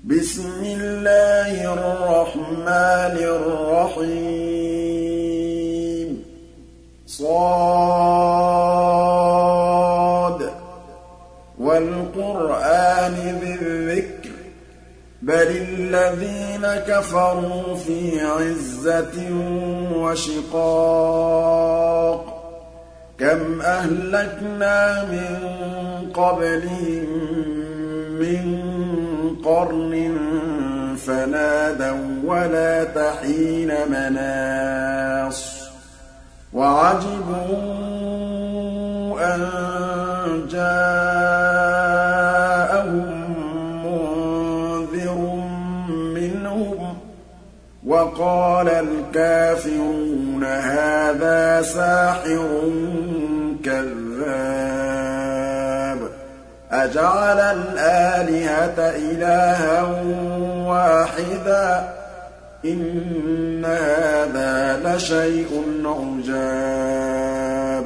بسم الله الرحمن الرحيم صاد والقرآن ذي الذكر بل الذين كفروا في عزة وشقاق كم أهلكنا من قبلهم من قرن فنادوا ولا تحين مناص وعجبوا أن جاءهم منذر منهم وقال الكافرون هذا ساحر كذاب أجعل الآلهة إلها واحدا إن هذا لشيء عجاب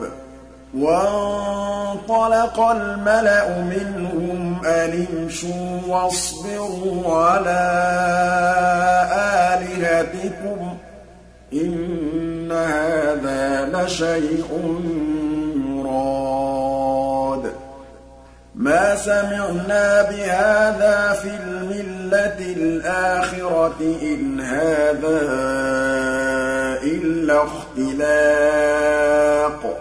وانطلق الملأ منهم أن امشوا واصبروا على آلهتكم إن هذا لشيء يراد ما سمعنا بهذا في الملة الآخرة إن هذا إلا اختلاق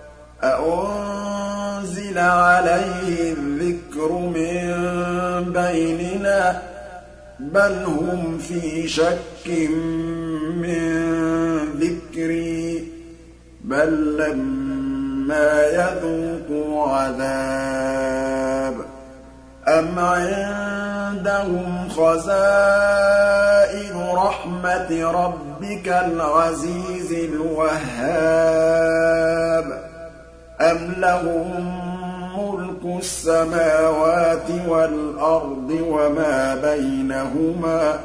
أأنزل عليه الذكر من بيننا بل هم في شك من ذكري بل لما يذوقوا عذاب أم عندهم خزائن رحمة ربك العزيز الوهاب أم لهم ملك السماوات والأرض وما بينهما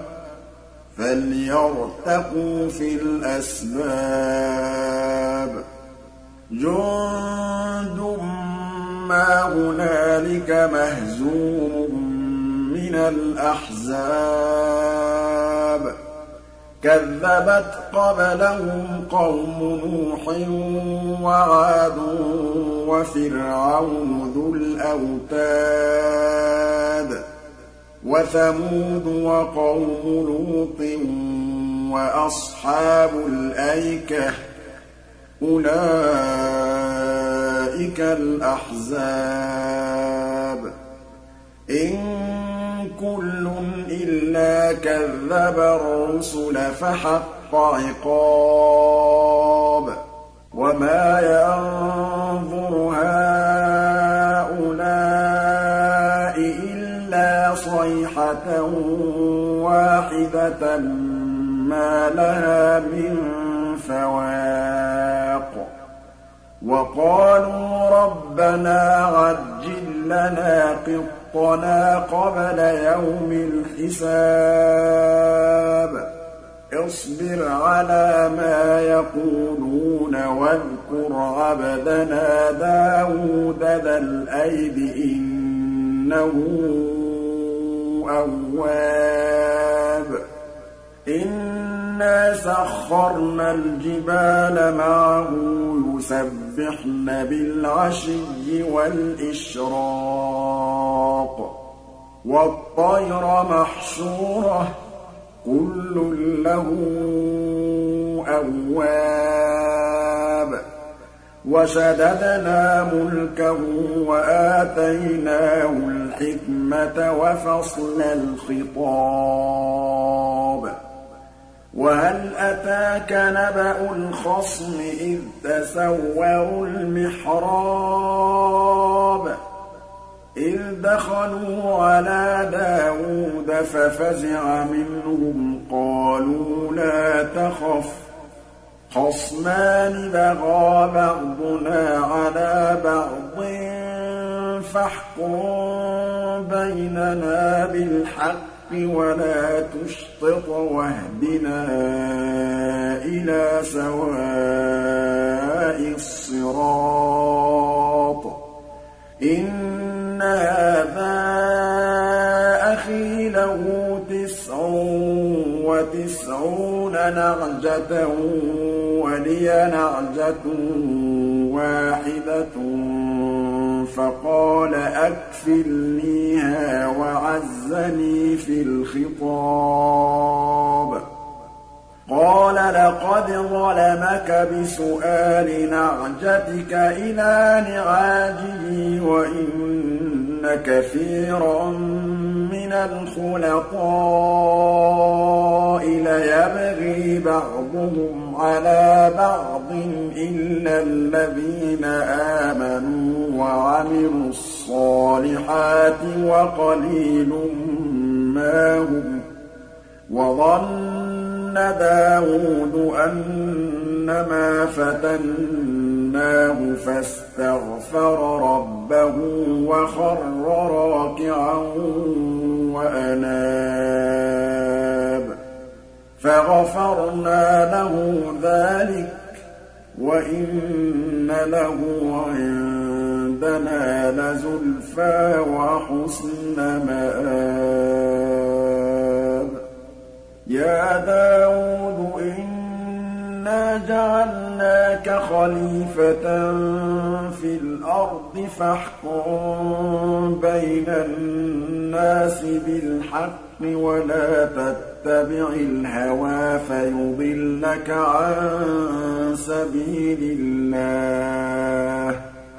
فليرتقوا في الأسباب جند ما هنالك مهزوم من الأحزاب كذبت قبلهم قوم نوح وعاد وفرعون ذو الأوتاد وثمود وقوم لوط وأصحاب الأيكة أولئك الأحزاب إن كل إلا كذب الرسل فحق عقاب وما ينظر هؤلاء إلا صيحة واحدة ما لها من فواق وقالوا ربنا عجل لنا قطنا قبل يوم الحساب اصبر على ما يقولون واذكر عبدنا داود ذا الأيد إنه أواب إنا سخرنا الجبال معه يسبحن بالعشي والإشراق والطير محشورة كل له أواب وشددنا ملكه وآتيناه الحكمة وفصل الخطاب وهل أتاك نبأ الخصم إذ تسوروا المحراب إذ دخلوا على داود ففزع منهم قالوا لا تخف خصمان بغى بعضنا على بعض فاحكم بيننا بالحق ولا تشطط واهدنا إلى سواء الصراط إن هذا أخي له 99 نعجة ولي نعجة واحدة فقال أكفلنيها وعزني في الخطاب قال لقد ظلمك بسؤال نعجتك إلى نعاجه وإن كثيرا من الخلطاء ليبغي بعضهم على بعض إلا الذين آمنوا وعملوا الصالحات وقليل ما هم وظن داود أنما فتناه فاستغفر ربه وخر راكعا وأناب فغفرنا له ذلك وإن له عندنا لزلفى وحسن مآب يا داود إنا جعلناك خليفة في الأرض فاحكم بين الناس بالحق ولا تتبع الهوى فيضلك عن سبيل الله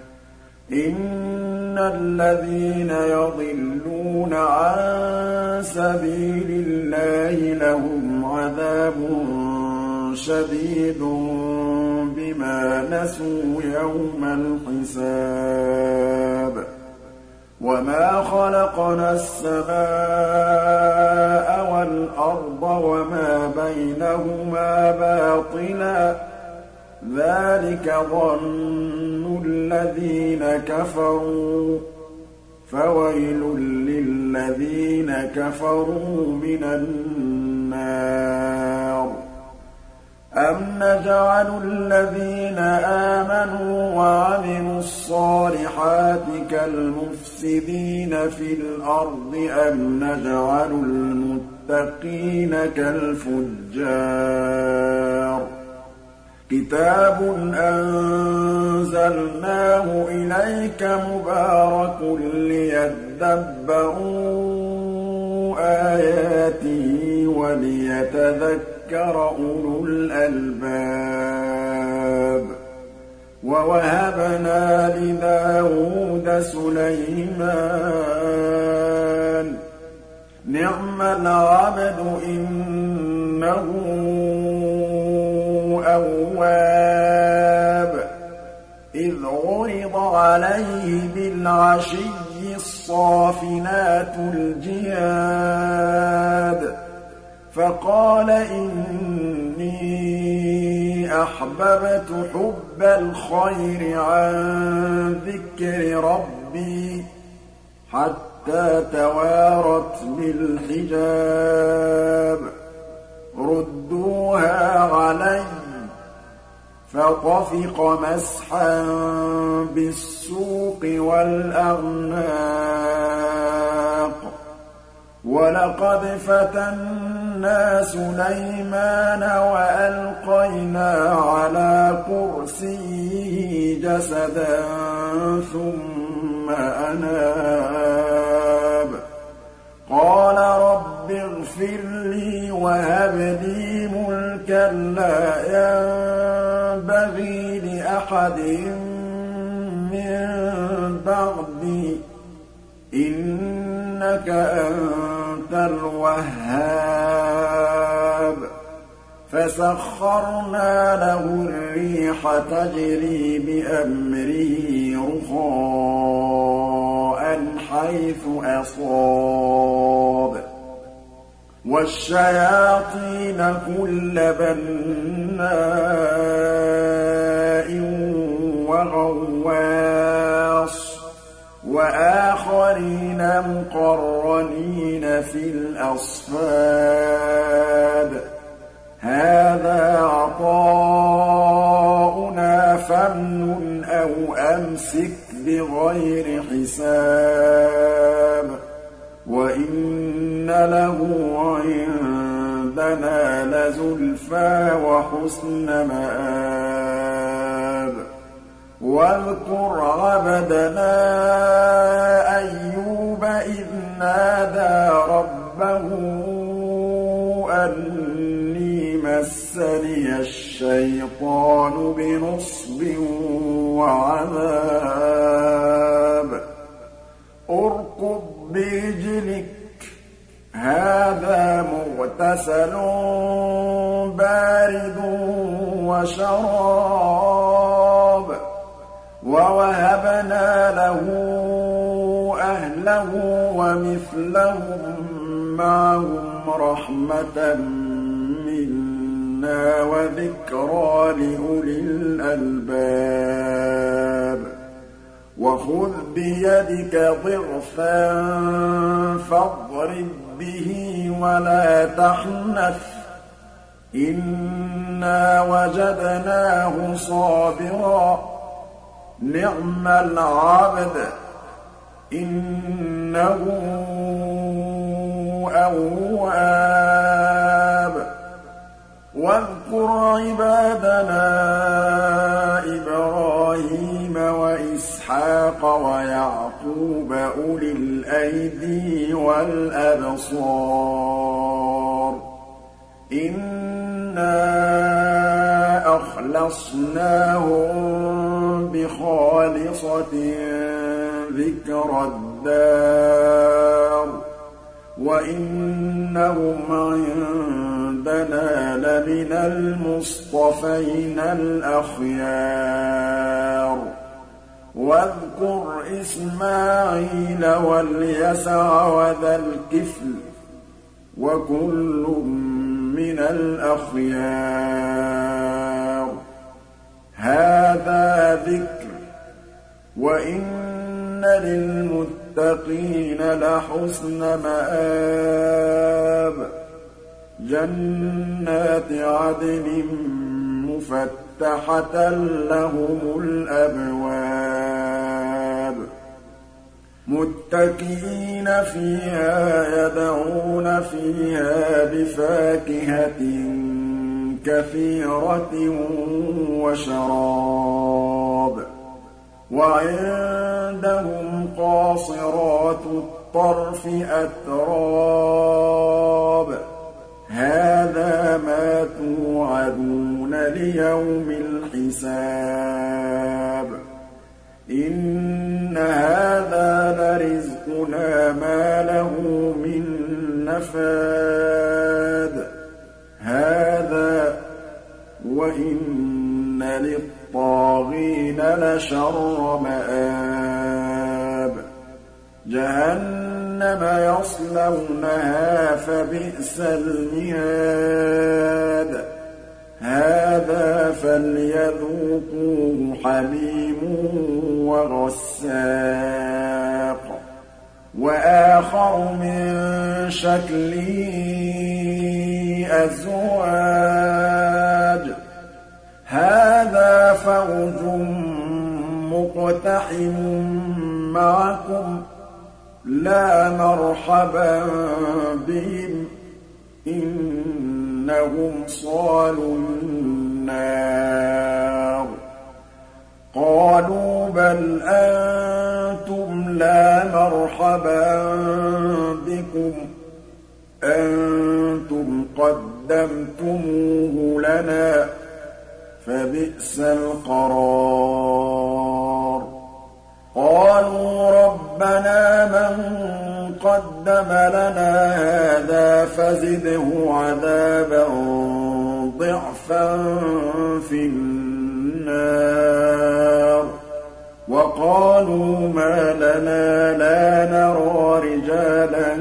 إن الذين يضلون عن سبيل الله لهم عذاب شديد بما نسوا يوم الحساب وما خلقنا السماء والأرض وما بينهما باطلا ذلك ظن الذين كفروا فويل للذين كفروا من النار أم نجعل الذين آمنوا وعملوا الصالحات كالمفسدين في الأرض أم نجعل المتقين كالفجار كتاب أنزلناه إليك مبارك ليدبروا آياته وليتذكر أولو الألباب ووهبنا لداود سليمان نعم العبد إنه أواب إذ عرض عليه بالعشي الصافنات الجياد فقال إني أحببت حب الخير عن ذكر ربي حتى توارت بالحجاب ردوها علي فطفق مسحا بالسوق والأعناق ولقد فتنا سليمان وألقينا على كرسيه جسدا ثم أناب قال رب اغفر لي وهب لي ملكا لا ينبغي لأحد من بعدي إنك أنت الوهاب فسخرنا له الريح تجري بأمره رخاء حيث أصاب والشياطين كل بناء وغواص وآخرين مقرنين في الأصفاد هذا عطاؤنا فامنن أو أمسك بغير حساب وإن له عندنا لزلفى وحسن مآب واذكر عبدنا أيوب إذ نادى ربه أني مسني الشيطان بنصب وعذاب اركض برجلك هذا مغتسل بارد وشراب ووهبنا له أهله ومثلهم معهم رحمة منا وذكرى لأولي الألباب وخذ بيدك ضغثا فاضرب به ولا تحنث إنا وجدناه صابرا نعم العبد إنه أواب واذكر عبادنا إبراهيم وإسحاق ويعقوب أولي الأيدي والأبصار إنا أخلصناهم بخالصة ذكر الدار وإنهم عندنا لمن المصطفين الأخيار واذكر إسماعيل واليسع وذا الكفل وكل من الأخيار هذا ذكر وإن للمتقين لحسن مآب جنات عدن مفتحة لهم الأبواب متكئين فيها يدعون فيها بفاكهة كثيرة وشراب وعندهم قاصرات الطرف أتراب هذا ما توعدون ليوم الحساب إن هذا لرزقنا ما له من نفاد هذا وإن للطاغين لشر مآب جهنم يصلونها فبئس المهاد هذا فليذوقوه حميم وغساق وآخر من شكله أزواج هذا فوج مقتحم معكم لا مرحبا بهم إنهم صالوا النار قالوا بل أنتم لا مرحبا بكم أنتم قدمتموه لنا فبئس القرار قالوا ربنا من قدم لنا هذا فزده عذابا ضعفا في النار وقالوا ما لنا لا نرى رجالا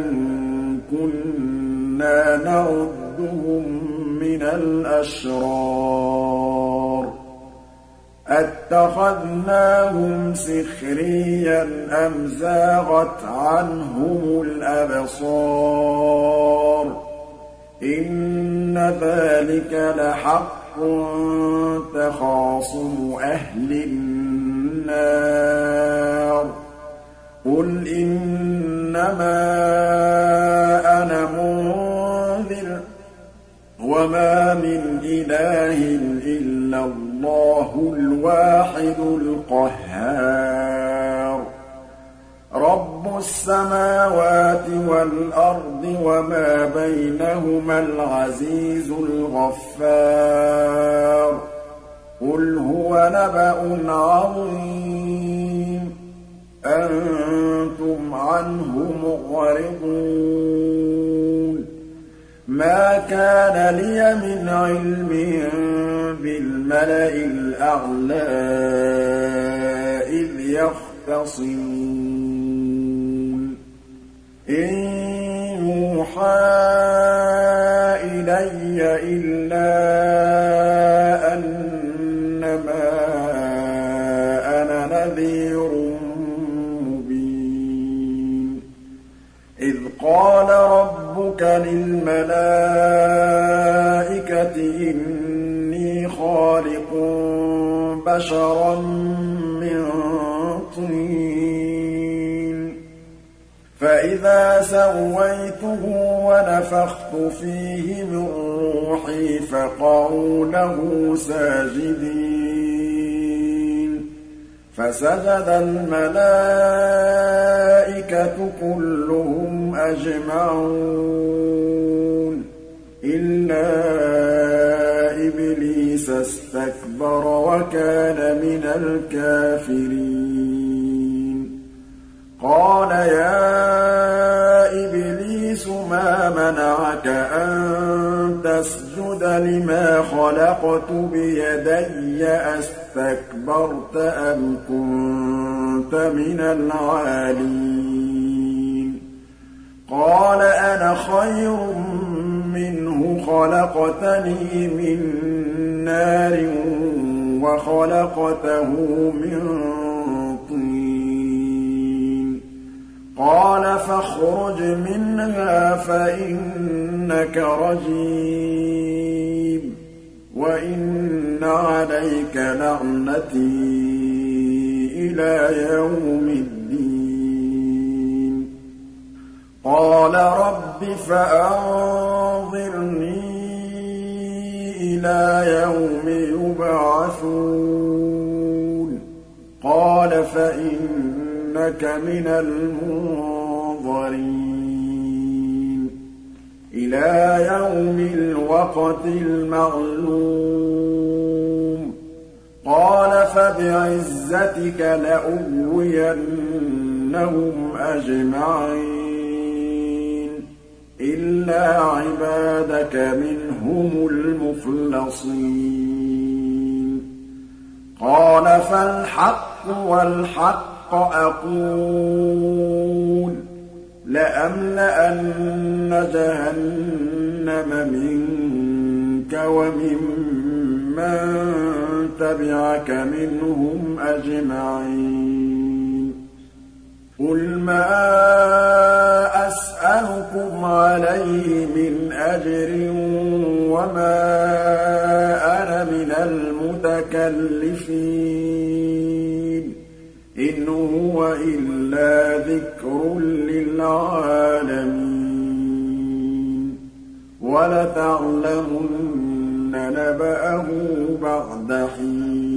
كنا نعدهم من الأشرار أتخذناهم سخريا أم زاغت عنهم الأبصار إن ذلك لحق تخاصم أهل النار قل إنما أنا وما من إله إلا الله الواحد القهار رب السماوات والأرض وما بينهما العزيز الغفار قل هو نبأ عظيم أنتم عنه معرضون ما كان لي من علم بالملأ الأعلى إذ يختصمون إن يوحى إلي إلا أنما أنا نذير مبين إذ قال ربك للملائكة إني خالق بشرا من طين فإذا سويته ونفخت فيه من روحي فقعوا له ساجدين فسجد الملائكة كلهم أجمعون إلا إبليس استكبر وكان من الكافرين قال يا إبليس ما منعك أن تسجد لما خلقت بيدي أستكبرت أم كنت من العالين قال أنا خير منه خلقتني من نار وخلقته من طين قال فاخرج منها فإنك رجيم وإن عليك لعنتي إلى يوم الدين قال رب فأنظرني إلى يوم يبعثون قال فإنك من المنظرين إلى يوم الوقت المعلوم قال فبعزتك لأغوينهم أجمعين إلا عبادك منهم المخلصين قال فالحق والحق أقول لأملأن جهنم منك وممن تبعك منهم أجمعين قل ما أسألكم عليه من أجر وما أنا من المتكلفين إن هو إلا ذكر للعالمين ولتعلمن نبأه بعد حين